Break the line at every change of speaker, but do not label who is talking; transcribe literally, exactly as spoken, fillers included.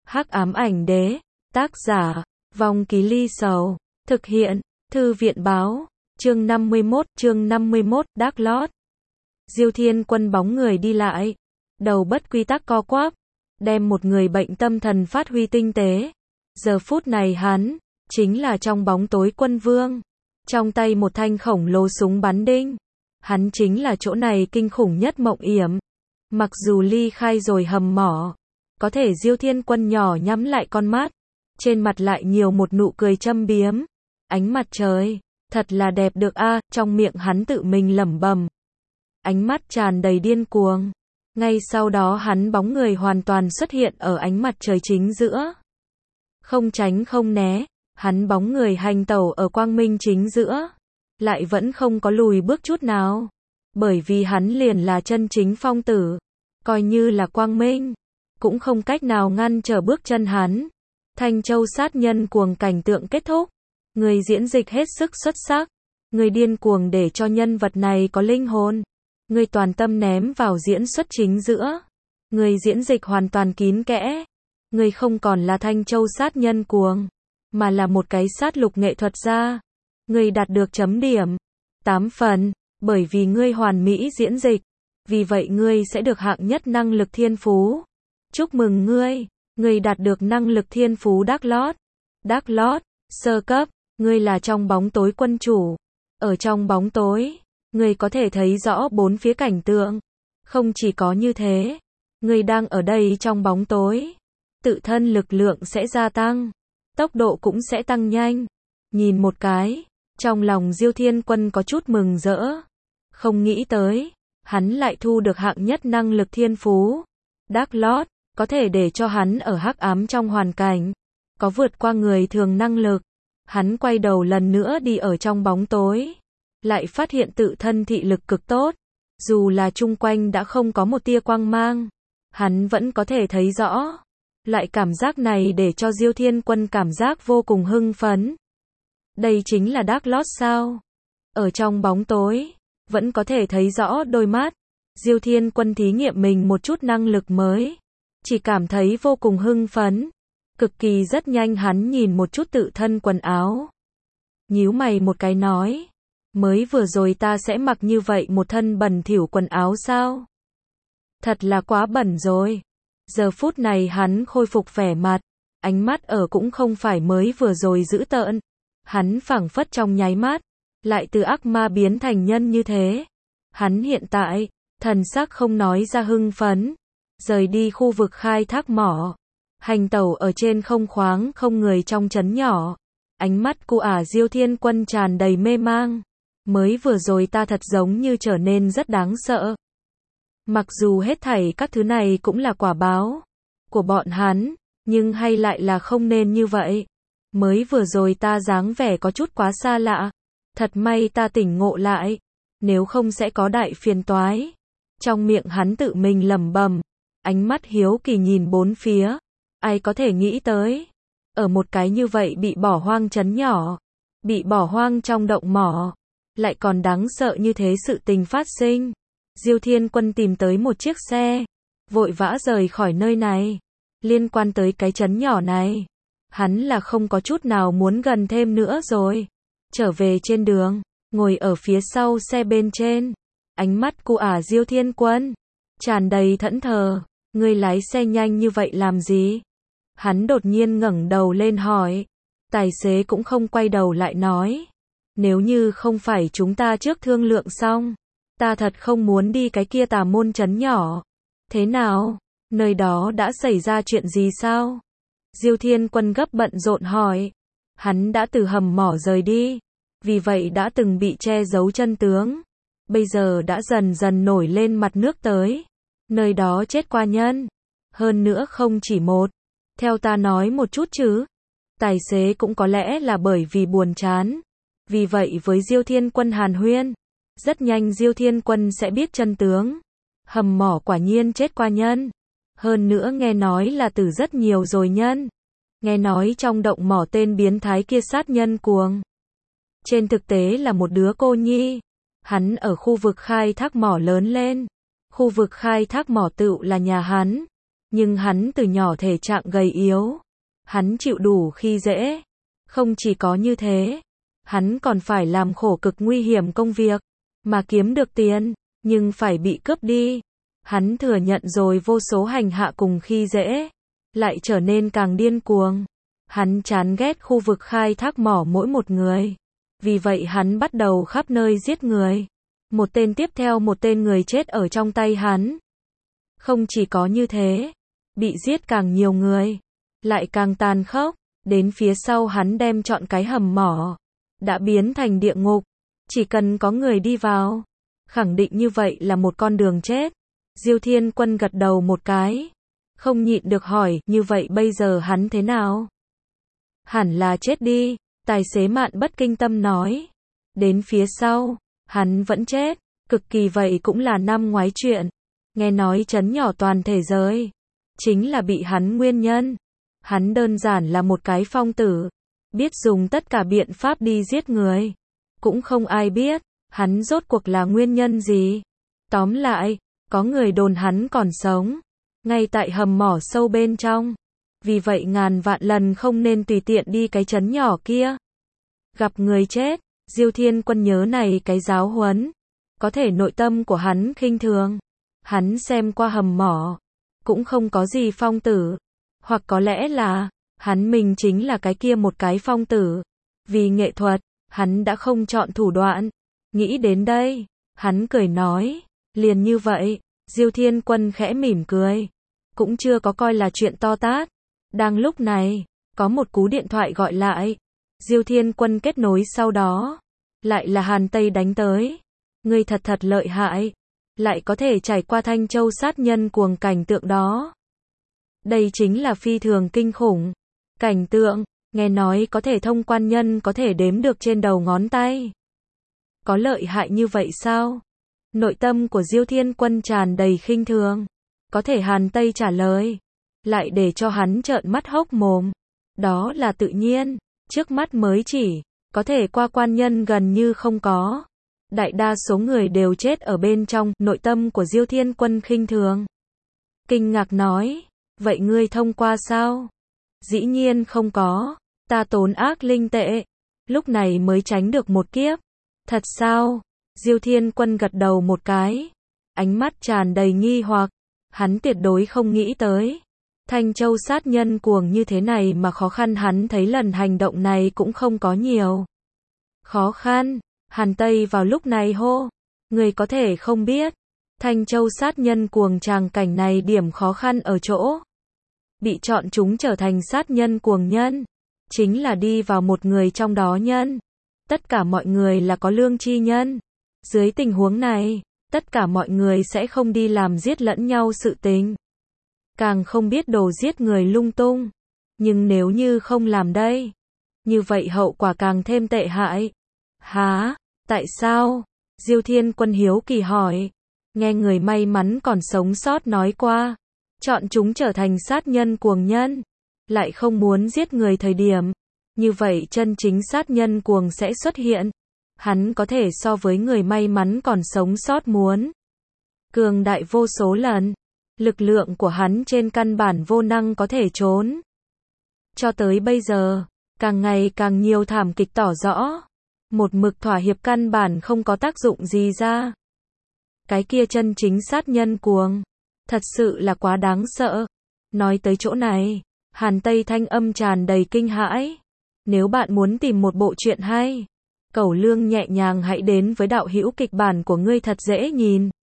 Hắc ám ảnh đế, tác giả, Vong Ký Ly Sầu, thực hiện, Thư viện báo, chương năm mươi mốt, chương năm mươi mốt, Dark Lord. Diêu Thiên Quân bóng người đi lại, đầu bất quy tắc co quắp, đem một người bệnh tâm thần phát huy tinh tế. Giờ phút này hắn, chính là trong bóng tối quân vương, trong tay một thanh khổng lồ súng bắn đinh. Hắn chính là chỗ này kinh khủng nhất Mộng Yểm. Mặc dù ly khai rồi hầm mỏ, có thể Diêu Thiên Quân nhỏ nhắm lại con mắt, trên mặt lại nhiều một nụ cười châm biếm. Ánh mặt trời, thật là đẹp được a, trong miệng hắn tự mình lẩm bẩm. Ánh mắt tràn đầy điên cuồng. Ngay sau đó hắn bóng người hoàn toàn xuất hiện ở ánh mặt trời chính giữa. Không tránh không né, hắn bóng người hành tẩu ở quang minh chính giữa, lại vẫn không có lùi bước chút nào. Bởi vì hắn liền là chân chính phong tử, coi như là quang minh, cũng không cách nào ngăn trở bước chân hắn. Thanh Châu sát nhân cuồng cảnh tượng kết thúc. Người diễn dịch hết sức xuất sắc. Người điên cuồng để cho nhân vật này có linh hồn. Người toàn tâm ném vào diễn xuất chính giữa. Người diễn dịch hoàn toàn kín kẽ. Người không còn là Thanh Châu sát nhân cuồng, mà là một cái sát lục nghệ thuật gia. Người đạt được chấm điểm tám phần, bởi vì ngươi hoàn mỹ diễn dịch. Vì vậy ngươi sẽ được hạng nhất năng lực thiên phú. Chúc mừng ngươi, ngươi đạt được năng lực thiên phú Dark Lord. Dark Lord, sơ cấp, ngươi là trong bóng tối quân chủ. Ở trong bóng tối, ngươi có thể thấy rõ bốn phía cảnh tượng. Không chỉ có như thế, ngươi đang ở đây trong bóng tối, tự thân lực lượng sẽ gia tăng, tốc độ cũng sẽ tăng nhanh. Nhìn một cái, trong lòng Diêu Thiên Quân có chút mừng rỡ. Không nghĩ tới, hắn lại thu được hạng nhất năng lực thiên phú. Dark Lord, có thể để cho hắn ở hắc ám trong hoàn cảnh, có vượt qua người thường năng lực. Hắn quay đầu lần nữa đi ở trong bóng tối, lại phát hiện tự thân thị lực cực tốt. Dù là chung quanh đã không có một tia quang mang, hắn vẫn có thể thấy rõ. Loại cảm giác này để cho Diêu Thiên Quân cảm giác vô cùng hưng phấn. Đây chính là Dark Lord sao? Ở trong bóng tối, vẫn có thể thấy rõ đôi mắt. Diêu Thiên Quân thí nghiệm mình một chút năng lực mới, chỉ cảm thấy vô cùng hưng phấn. Cực kỳ rất nhanh hắn nhìn một chút tự thân quần áo, nhíu mày một cái nói, mới vừa rồi ta sẽ mặc như vậy một thân bẩn thỉu quần áo sao? Thật là quá bẩn rồi. Giờ phút này hắn khôi phục vẻ mặt, ánh mắt ở cũng không phải mới vừa rồi dữ tợn. Hắn phảng phất trong nháy mắt, lại từ ác ma biến thành nhân như thế. Hắn hiện tại, thần sắc không nói ra hưng phấn, rời đi khu vực khai thác mỏ, hành tẩu ở trên không khoáng không người trong trấn nhỏ. Ánh mắt của ả Diêu Thiên Quân tràn đầy mê mang. Mới vừa rồi ta thật giống như trở nên rất đáng sợ. Mặc dù hết thảy các thứ này cũng là quả báo của bọn hắn, nhưng hay lại là không nên như vậy. Mới vừa rồi ta dáng vẻ có chút quá xa lạ. Thật may ta tỉnh ngộ lại, nếu không sẽ có đại phiền toái. Trong miệng hắn tự mình lẩm bẩm, ánh mắt hiếu kỳ nhìn bốn phía. Ai có thể nghĩ tới, ở một cái như vậy bị bỏ hoang trấn nhỏ, bị bỏ hoang trong động mỏ, lại còn đáng sợ như thế sự tình phát sinh. Diêu Thiên Quân tìm tới một chiếc xe, vội vã rời khỏi nơi này. Liên quan tới cái trấn nhỏ này, hắn là không có chút nào muốn gần thêm nữa rồi. Trở về trên đường, ngồi ở phía sau xe bên trên, ánh mắt của ả Diêu Thiên Quân tràn đầy thẫn thờ. Ngươi lái xe nhanh như vậy làm gì? Hắn đột nhiên ngẩng đầu lên hỏi. Tài xế cũng không quay đầu lại nói, nếu như không phải chúng ta trước thương lượng xong, ta thật không muốn đi cái kia tà môn trấn nhỏ. Thế nào? Nơi đó đã xảy ra chuyện gì sao? Diêu Thiên Quân gấp bận rộn hỏi. Hắn đã từ hầm mỏ rời đi, vì vậy đã từng bị che giấu chân tướng, bây giờ đã dần dần nổi lên mặt nước tới. Nơi đó chết qua nhân, hơn nữa không chỉ một. Theo ta nói một chút chứ. Tài xế cũng có lẽ là bởi vì buồn chán, vì vậy với Diêu Thiên Quân hàn huyên. Rất nhanh Diêu Thiên Quân sẽ biết chân tướng. Hầm mỏ quả nhiên chết qua nhân, hơn nữa nghe nói là từ rất nhiều rồi nhân. Nghe nói trong động mỏ tên biến thái kia sát nhân cuồng, trên thực tế là một đứa cô nhi. Hắn ở khu vực khai thác mỏ lớn lên. Khu vực khai thác mỏ tựu là nhà hắn. Nhưng hắn từ nhỏ thể trạng gầy yếu. Hắn chịu đủ khi dễ. Không chỉ có như thế, hắn còn phải làm khổ cực nguy hiểm công việc, mà kiếm được tiền, nhưng phải bị cướp đi. Hắn thừa nhận rồi vô số hành hạ cùng khi dễ, lại trở nên càng điên cuồng. Hắn chán ghét khu vực khai thác mỏ mỗi một người. Vì vậy hắn bắt đầu khắp nơi giết người. Một tên tiếp theo một tên người chết ở trong tay hắn. Không chỉ có như thế, bị giết càng nhiều người, lại càng tàn khốc. Đến phía sau hắn đem chọn cái hầm mỏ, đã biến thành địa ngục. Chỉ cần có người đi vào, khẳng định như vậy là một con đường chết. Diêu Thiên Quân gật đầu một cái, không nhịn được hỏi, như vậy bây giờ hắn thế nào? Hẳn là chết đi, tài xế Mạn Bất Kinh Tâm nói. Đến phía sau, hắn vẫn chết, cực kỳ vậy cũng là năm ngoái chuyện. Nghe nói chấn nhỏ toàn thế giới, chính là bị hắn nguyên nhân. Hắn đơn giản là một cái phong tử, biết dùng tất cả biện pháp đi giết người. Cũng không ai biết, hắn rốt cuộc là nguyên nhân gì. Tóm lại, có người đồn hắn còn sống, ngay tại hầm mỏ sâu bên trong. Vì vậy ngàn vạn lần không nên tùy tiện đi cái trấn nhỏ kia. Gặp người chết, Diêu Thiên Quân nhớ này cái giáo huấn. Có thể nội tâm của hắn khinh thường. Hắn xem qua hầm mỏ, cũng không có gì phong tử. Hoặc có lẽ là, hắn mình chính là cái kia một cái phong tử. Vì nghệ thuật, hắn đã không chọn thủ đoạn. Nghĩ đến đây, hắn cười nói, liền như vậy. Diêu Thiên Quân khẽ mỉm cười, cũng chưa có coi là chuyện to tát. Đang lúc này, có một cú điện thoại gọi lại. Diêu Thiên Quân kết nối sau đó, lại là Hàn Tây đánh tới. Ngươi thật thật lợi hại, lại có thể trải qua Thanh Châu sát nhân cuồng cảnh tượng đó. Đây chính là phi thường kinh khủng. Cảnh tượng, nghe nói có thể thông quan nhân có thể đếm được trên đầu ngón tay. Có lợi hại như vậy sao? Nội tâm của Diêu Thiên Quân tràn đầy khinh thường. Có thể Hàn Tây trả lời, lại để cho hắn trợn mắt hốc mồm. Đó là tự nhiên, trước mắt mới chỉ, có thể qua quan nhân gần như không có. Đại đa số người đều chết ở bên trong. Nội tâm của Diêu Thiên Quân khinh thường. Kinh ngạc nói, vậy ngươi thông qua sao? Dĩ nhiên không có, ta tốn ác linh tệ, lúc này mới tránh được một kiếp. Thật sao? Diêu Thiên Quân gật đầu một cái, ánh mắt tràn đầy nghi hoặc. Hắn tuyệt đối không nghĩ tới, Thanh Châu sát nhân cuồng như thế này mà khó khăn. Hắn thấy lần hành động này cũng không có nhiều khó khăn. Hàn Tây vào lúc này hô, người có thể không biết, Thanh Châu sát nhân cuồng tràng cảnh này điểm khó khăn ở chỗ bị chọn chúng trở thành sát nhân cuồng nhân, chính là đi vào một người trong đó nhân. Tất cả mọi người là có lương tri nhân. Dưới tình huống này, tất cả mọi người sẽ không đi làm giết lẫn nhau sự tình, càng không biết đồ giết người lung tung. Nhưng nếu như không làm đây, như vậy hậu quả càng thêm tệ hại. Hả? Tại sao? Diêu Thiên Quân hiếu kỳ hỏi. Nghe người may mắn còn sống sót nói qua, chọn chúng trở thành sát nhân cuồng nhân, lại không muốn giết người thời điểm, như vậy chân chính sát nhân cuồng sẽ xuất hiện. Hắn có thể so với người may mắn còn sống sót muốn cường đại vô số lần. Lực lượng của hắn trên căn bản vô năng có thể trốn. Cho tới bây giờ, càng ngày càng nhiều thảm kịch tỏ rõ. Một mực thỏa hiệp căn bản không có tác dụng gì ra. Cái kia chân chính sát nhân cuồng, thật sự là quá đáng sợ. Nói tới chỗ này, Hàn Tây thanh âm tràn đầy kinh hãi. Nếu bạn muốn tìm một bộ truyện hay, Cẩu Lương nhẹ nhàng hãy đến với đạo hữu kịch bản của ngươi thật dễ nhìn.